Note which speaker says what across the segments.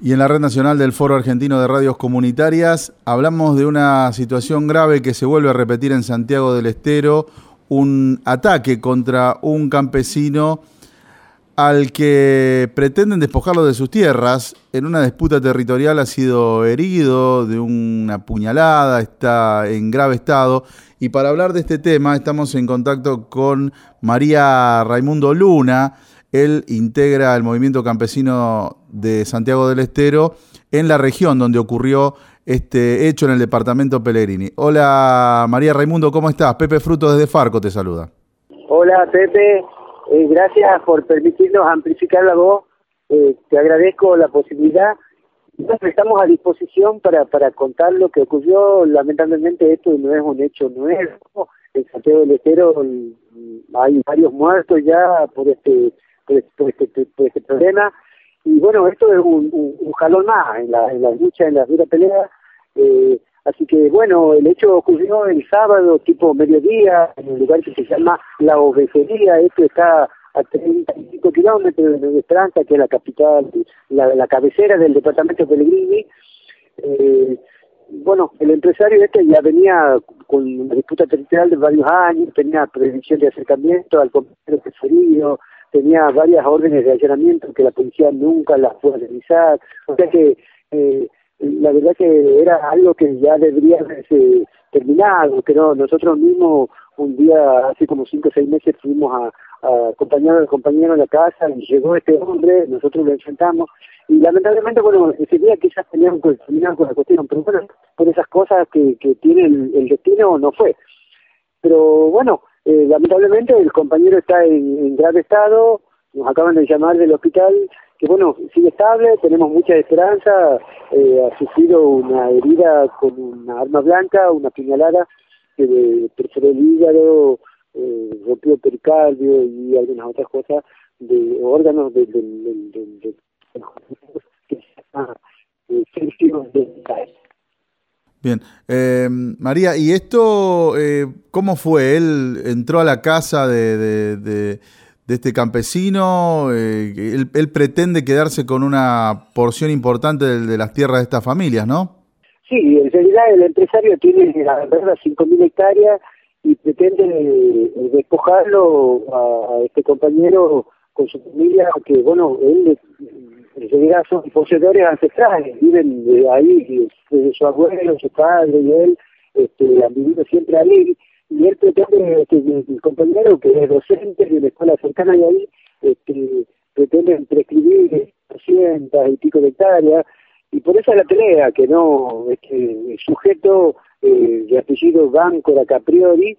Speaker 1: Y en la Red Nacional del Foro Argentino de Radios Comunitarias hablamos de una situación grave que se vuelve a repetir en Santiago del Estero, un ataque contra un campesino al que pretenden despojarlo de sus tierras. En una disputa territorial ha sido herido de una puñalada, está en grave estado. Y para hablar de este tema estamos en contacto con María Raimundo Luna. Él integra el movimiento campesino de Santiago del Estero en la región donde ocurrió este hecho en el departamento Pellegrini. Hola María Raimundo, ¿cómo estás? Pepe Fruto desde Farco te saluda.
Speaker 2: Hola Pepe, gracias por permitirnos amplificar la voz, te agradezco la posibilidad. Estamos a disposición para contar lo que ocurrió. Lamentablemente esto no es un hecho nuevo. En Santiago del Estero hay varios muertos ya por este problema, y bueno, esto es un jalón más en la lucha, en la dura pelea. Así que bueno, el hecho ocurrió el sábado tipo mediodía en un lugar que se llama La Ovejería. Esto está a 35 kilómetros de Esperanza, que es la capital, la cabecera del departamento Pellegrini. Bueno, el empresario este ya venía con una disputa territorial de varios años, tenía prohibición de acercamiento al compañero preferido, tenía varias órdenes de allanamiento que la policía nunca las pudo realizar. O sea que la verdad que era algo que ya debería haberse terminado, que no, nosotros mismos un día, hace como 5 o 6 meses, fuimos a acompañar al compañero a la casa y llegó este hombre, nosotros lo enfrentamos, y lamentablemente, bueno, ese día quizás teníamos que terminar con la cuestión, pero bueno, por esas cosas que tiene el destino no fue. Pero bueno, lamentablemente el compañero está en grave estado, nos acaban de llamar del hospital, que bueno, sigue estable, tenemos mucha esperanza. Ha sufrido una herida con una arma blanca, una puñalada que le perforó el hígado, rompió pericardio y algunas otras cosas de órganos que se llama sensitivos dentales.
Speaker 1: Bien, María, ¿y esto cómo fue? ¿Él entró a la casa de este campesino? Él pretende quedarse con una porción importante de las tierras de estas familias, ¿no?
Speaker 2: Sí, en realidad el empresario tiene la verdad 5.000 hectáreas y pretende despojarlo a este compañero con su familia, que bueno, él en realidad son poseedores ancestrales, viven ahí, su abuelo, su padre y él han vivido siempre ahí, y él pretende, el compañero que es docente de la escuela cercana de ahí, pretende prescribir 200 y pico de hectáreas, y por eso es la pelea, que no, el sujeto de apellido Báncora Capriori,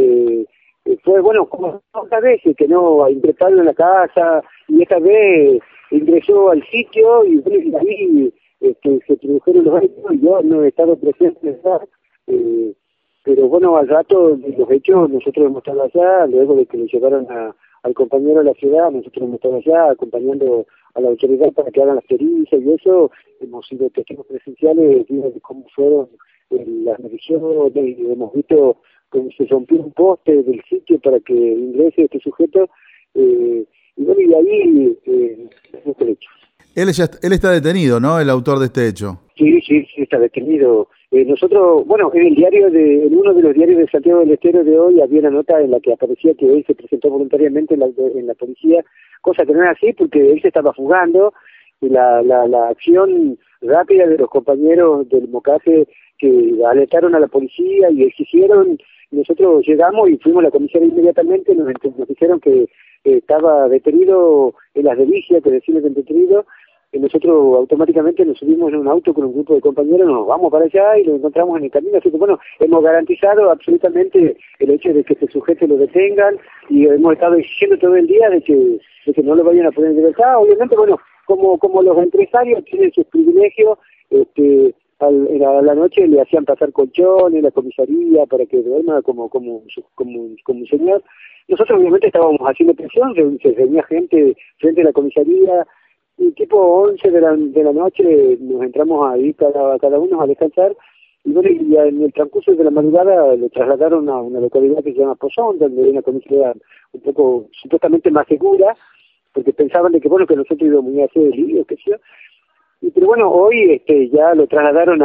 Speaker 2: fue, bueno, como otras veces, que no ingresaron en la casa, y esta vez ingresó al sitio, y ahí se produjeron los hechos, y yo no he estado presente en esa, pero bueno, al rato de los hechos nosotros hemos estado allá, luego de que le llevaron al compañero a la ciudad, nosotros hemos estado allá acompañando a la autoridad para que hagan las pericias y eso. Hemos sido testigos presenciales de cómo fueron las mediciones, y hemos visto cómo se rompió un poste del sitio para que ingrese este sujeto, y bueno, y ahí es el hecho.
Speaker 1: Él está detenido, ¿no? El autor de este hecho.
Speaker 2: Sí, está detenido. Nosotros, bueno, en uno de los diarios de Santiago del Estero de hoy había una nota en la que aparecía que él se presentó voluntariamente en la policía, cosa que no es así porque él se estaba fugando, y la acción rápida de los compañeros del MOCASE que alertaron a la policía y exigieron, nosotros llegamos y fuimos a la comisaría inmediatamente, nos dijeron que estaba detenido en Las Delicias, que decimos detenido, y nosotros automáticamente nos subimos en un auto con un grupo de compañeros, nos vamos para allá y lo encontramos en el camino. Así que bueno, hemos garantizado absolutamente el hecho de que este sujeto lo detengan, y hemos estado exigiendo todo el día de que no lo vayan a poner en libertad. Obviamente, bueno, como los empresarios tienen sus privilegios, a la noche le hacían pasar colchones en la comisaría para que duerma como un señor. Nosotros obviamente estábamos haciendo presión, se reunía gente frente a la comisaría, y tipo 11 de la noche nos entramos ahí cada uno a descansar, y bueno, y en el transcurso de la madrugada lo trasladaron a una localidad que se llama Pozón, donde hay una comisaría un poco supuestamente más segura, porque pensaban de que bueno, que nosotros íbamos a hacer el lío, qué sé yo. Pero bueno, hoy ya lo trasladaron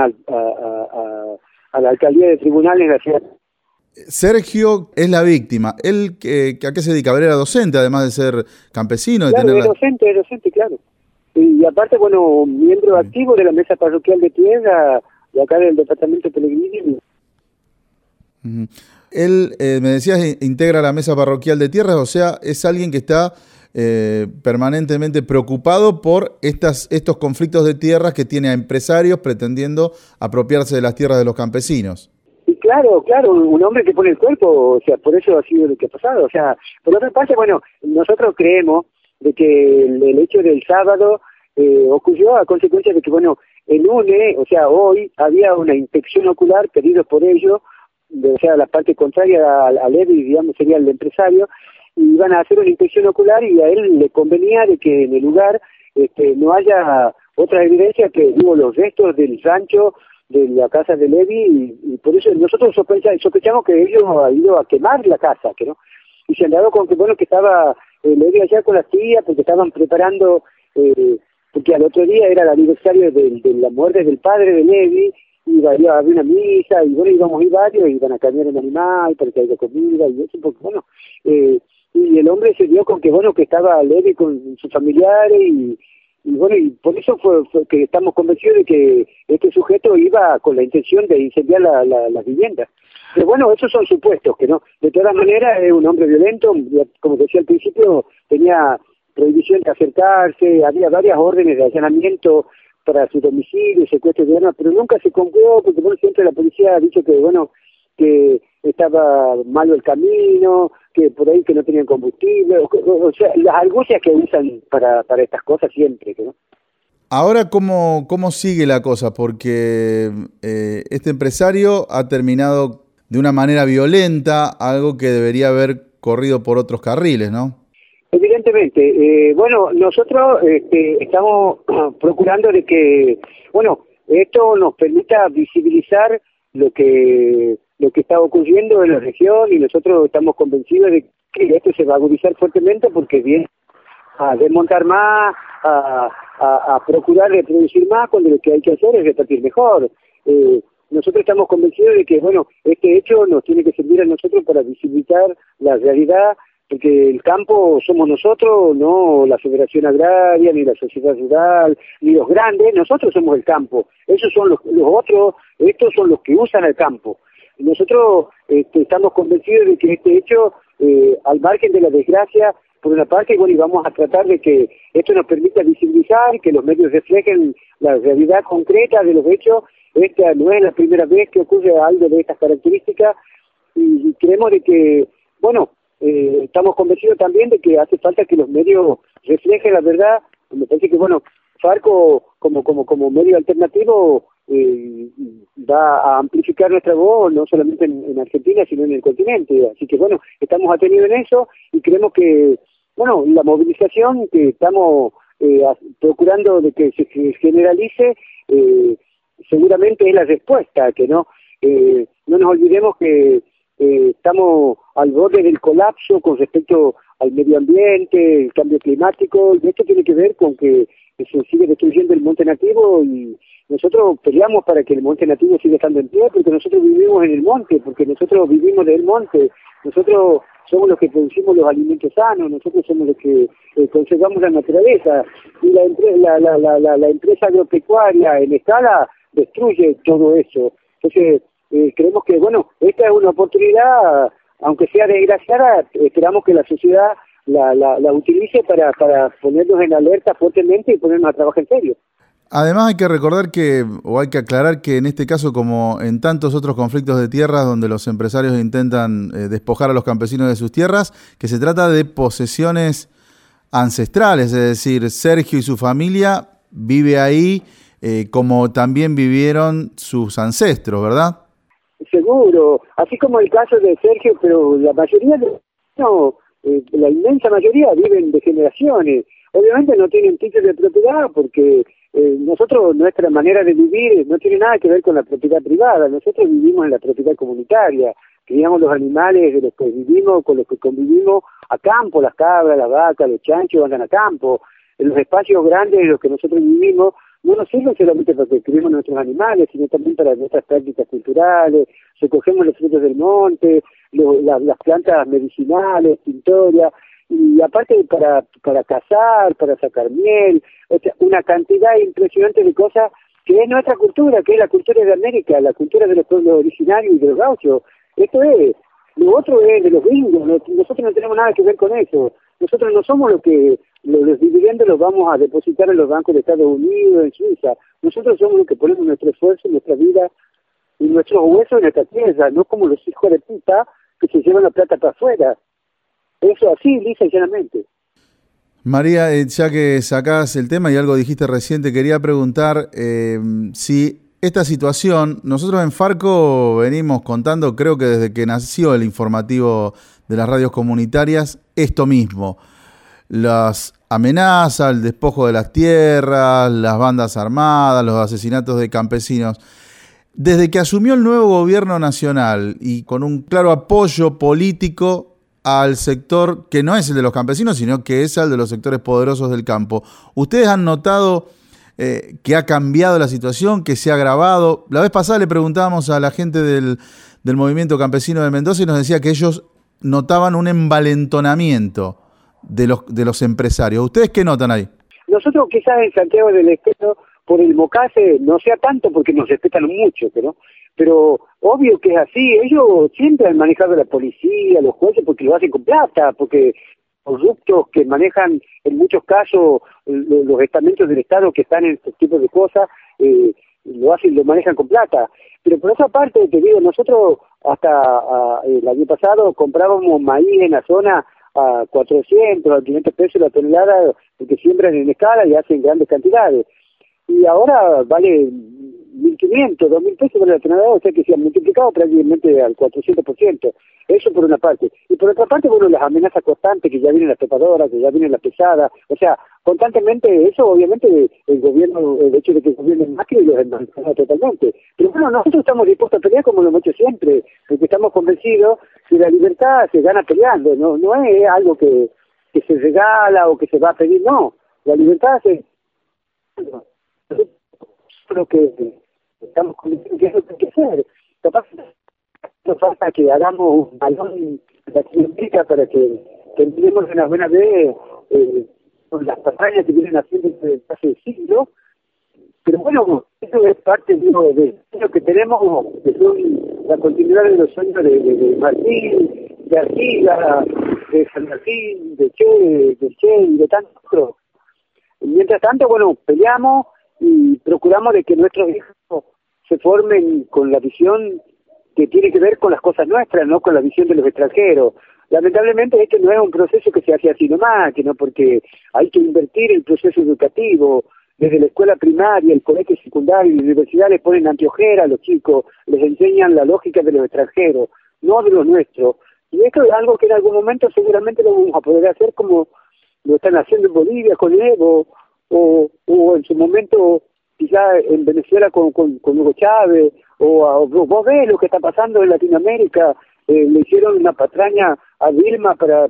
Speaker 2: a la alcaldía de tribunales de la ciudad.
Speaker 1: Sergio es la víctima. ¿Él a qué se dedica? A ver, era docente, además de ser campesino.
Speaker 2: Claro, es docente, claro. Y aparte, bueno, miembro activo de la mesa parroquial de tierra, de acá del departamento de Pellegrini.
Speaker 1: Uh-huh. Él, me decías, integra la mesa parroquial de tierras, o sea, es alguien que está permanentemente preocupado por estos conflictos de tierras que tiene a empresarios pretendiendo apropiarse de las tierras de los campesinos.
Speaker 2: Y claro, un hombre que pone el cuerpo, o sea, por eso ha sido lo que ha pasado. O sea, por otra parte, bueno, nosotros creemos de que el hecho del sábado ocurrió a consecuencia de que, bueno, el lunes, o sea, hoy, había una inspección ocular pedida por ellos, o sea, la parte contraria al EBI, digamos, sería el empresario, y iban a hacer una inspección ocular y a él le convenía de que en el lugar no haya otra evidencia que, digo, los restos del rancho de la casa de Levi, y por eso nosotros sospechamos que ellos han ido a quemar la casa, que no, y se han dado con que, bueno, que estaba Levi allá con las tías porque estaban preparando, porque al otro día era el aniversario de la muerte del padre de Levi, y iba a haber una misa, y bueno, íbamos a ir varios, iban a cambiar un animal para que haya comida, y eso, porque bueno, y el hombre se dio con que, bueno, que estaba Levi con sus familiares, y bueno, y por eso fue que estamos convencidos de que este sujeto iba con la intención de incendiar la vivienda. Pero bueno, esos son supuestos, que no. De todas maneras, es un hombre violento, como decía al principio, tenía prohibición de acercarse, había varias órdenes de allanamiento para su domicilio, secuestro de armas, pero nunca se cumplió, porque bueno, siempre la policía ha dicho que, bueno, que estaba malo el camino, que por ahí que no tenían combustible, o sea, las argucias que usan para estas cosas siempre, ¿no?
Speaker 1: Ahora, ¿cómo sigue la cosa? Porque este empresario ha terminado de una manera violenta, algo que debería haber corrido por otros carriles, ¿no?
Speaker 2: Evidentemente. Bueno, nosotros estamos procurando de que, bueno, esto nos permita visibilizar lo que está ocurriendo en la región, y nosotros estamos convencidos de que esto se va a agudizar fuertemente porque viene a desmontar más, a procurar reproducir más, cuando lo que hay que hacer es repartir mejor. Nosotros estamos convencidos de que, bueno, este hecho nos tiene que servir a nosotros para visibilizar la realidad, porque el campo somos nosotros, no la Federación Agraria, ni la sociedad rural, ni los grandes, nosotros somos el campo. Esos son los otros, estos son los que usan el campo. Nosotros estamos convencidos de que este hecho, al margen de la desgracia, por una parte, bueno, y vamos a tratar de que esto nos permita visibilizar, que los medios reflejen la realidad concreta de los hechos. Esta no es la primera vez que ocurre algo de estas características, y creemos de que, bueno, estamos convencidos también de que hace falta que los medios reflejen la verdad. Me parece que, bueno, Farco como medio alternativo va a amplificar nuestra voz, no solamente en Argentina, sino en el continente. Así que, bueno, estamos atendidos en eso, y creemos que, bueno, la movilización que estamos procurando de que se generalice, seguramente es la respuesta, que no nos olvidemos que estamos al borde del colapso con respecto al medio ambiente, el cambio climático, y esto tiene que ver con que se sigue destruyendo el monte nativo, y nosotros peleamos para que el monte nativo siga estando en pie, porque nosotros vivimos en el monte, porque nosotros vivimos del monte, nosotros somos los que producimos los alimentos sanos, nosotros somos los que conservamos la naturaleza, y la empresa agropecuaria en escala destruye todo eso. Entonces, creemos que, bueno, esta es una oportunidad, aunque sea desgraciada, esperamos que la sociedad la utilice para ponernos en alerta fuertemente y ponernos a trabajar en serio.
Speaker 1: Además hay que recordar hay que aclarar que en este caso, como en tantos otros conflictos de tierras donde los empresarios intentan despojar a los campesinos de sus tierras, que se trata de posesiones ancestrales, es decir, Sergio y su familia vive ahí como también vivieron sus ancestros, ¿verdad?
Speaker 2: Seguro, así como el caso de Sergio, pero la mayoría la inmensa mayoría viven de generaciones. Obviamente no tienen título de propiedad porque nuestra manera de vivir no tiene nada que ver con la propiedad privada. Nosotros vivimos en la propiedad comunitaria, criamos los animales de los que vivimos, con los que convivimos a campo, las cabras, las vacas, los chanchos andan a campo. En los espacios grandes en los que nosotros vivimos no nos sirven solamente porque escribimos nuestros animales, sino también para nuestras prácticas culturales, recogemos los frutos del monte, las plantas medicinales, tintorias, y aparte para cazar, para sacar miel, o sea, una cantidad impresionante de cosas que es nuestra cultura, que es la cultura de América, la cultura de los pueblos originarios y de los gauchos. Esto es, lo otro es de los gringos, nosotros no tenemos nada que ver con eso. Nosotros no somos los dividendos los vamos a depositar en los bancos de Estados Unidos, en Suiza. Nosotros somos los que ponemos nuestro esfuerzo, nuestra vida y nuestros huesos en nuestra tierra, no como los hijos de puta que se llevan la plata para afuera. Eso así, lisa y llanamente.
Speaker 1: María, ya que sacás el tema y algo dijiste recién, te quería preguntar si esta situación, nosotros en Farco venimos contando, creo que desde que nació el informativo de las radios comunitarias, esto mismo, las amenazas, el despojo de las tierras, las bandas armadas, los asesinatos de campesinos. Desde que asumió el nuevo gobierno nacional y con un claro apoyo político al sector que no es el de los campesinos, sino que es el de los sectores poderosos del campo, ¿ustedes han notado que ha cambiado la situación, que se ha agravado? La vez pasada le preguntábamos a la gente del movimiento campesino de Mendoza y nos decía que ellos notaban un envalentonamiento de los empresarios. ¿Ustedes qué notan ahí?
Speaker 2: Nosotros quizás en Santiago del Estero, por el Mocase, no sea tanto porque nos respetan mucho, pero obvio que es así. Ellos siempre han manejado a la policía, a los jueces, porque lo hacen con plata, porque corruptos que manejan en muchos casos los estamentos del Estado que están en estos tipos de cosas, lo manejan con plata. Pero por otra parte, te digo, nosotros hasta el año pasado comprábamos maíz en la zona a 400, a 500 pesos la tonelada, porque siembran en escala y hacen grandes cantidades. Y ahora vale 1.500, 2.000 pesos por la tonelada, o sea que se ha multiplicado prácticamente al 400%. Eso por una parte. Y por otra parte, bueno, las amenazas constantes, que ya vienen las trepadoras, que ya vienen las pesadas, o sea, constantemente eso, obviamente, el gobierno, el hecho de que el gobierno es Macri los amenaza totalmente. Pero bueno, nosotros estamos dispuestos a pelear como lo hemos hecho siempre, porque estamos convencidos que la libertad se gana peleando, no es algo que se regala o que se va a pedir, no. La libertad se... Creo que estamos convencidos que es lo que hay que hacer. Capaz nos falta que hagamos un balón de Latinoamérica para que terminemos de una buena vez con las patrañas que vienen haciendo desde hace siglos. Pero bueno, eso es parte de lo que tenemos, que son la continuidad de los sueños de Martín, de Artigas, de San Martín, de Che y de tantos otros. Mientras tanto, bueno, peleamos y procuramos de que nuestros hijos se formen con la visión que tiene que ver con las cosas nuestras, no con la visión de los extranjeros. Lamentablemente este no es un proceso que se hace así nomás, que no, porque hay que invertir el proceso educativo. Desde la escuela primaria, el colegio secundario y la universidad les ponen anteojeras a los chicos, les enseñan la lógica de los extranjeros, no de los nuestros. Y esto es algo que en algún momento seguramente lo vamos a poder hacer como lo están haciendo en Bolivia con Evo, o en su momento quizá en Venezuela con Hugo Chávez, vos ves lo que está pasando en Latinoamérica. Le hicieron una patraña a Dilma para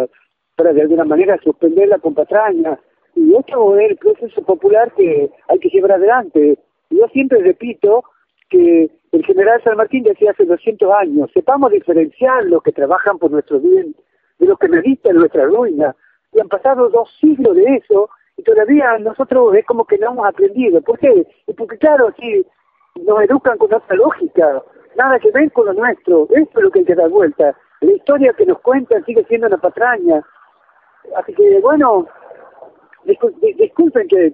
Speaker 2: de alguna manera suspenderla con patraña, y esto es el proceso popular que hay que llevar adelante. Yo siempre repito que el general San Martín decía hace 200 años, sepamos diferenciar los que trabajan por nuestro bien de los que meditan nuestra ruina, y han pasado 2 siglos de eso, y todavía nosotros es como que no hemos aprendido. ¿Por qué? Porque claro, si nos educan con otra lógica, nada que ver con lo nuestro. Eso es lo que hay que dar vuelta. La historia que nos cuentan sigue siendo una patraña. Así que bueno, disculpen que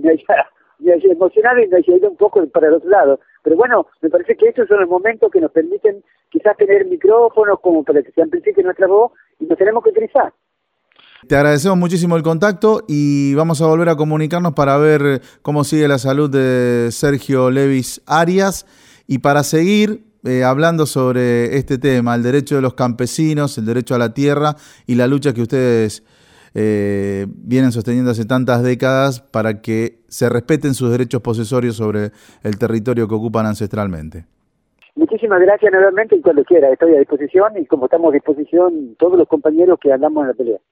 Speaker 2: me haya emocionado y me haya ido un poco para el otro lado. Pero bueno, me parece que estos son los momentos que nos permiten quizás tener micrófonos como para que se amplifique nuestra voz, y nos tenemos que utilizar.
Speaker 1: Te agradecemos muchísimo el contacto y vamos a volver a comunicarnos para ver cómo sigue la salud de Sergio Levis Arias y para seguir hablando sobre este tema, el derecho de los campesinos, el derecho a la tierra y la lucha que ustedes vienen sosteniendo hace tantas décadas para que se respeten sus derechos posesorios sobre el territorio que ocupan ancestralmente.
Speaker 2: Muchísimas gracias nuevamente, y cuando quiera estoy a disposición, y como estamos a disposición todos los compañeros que andamos en la pelea.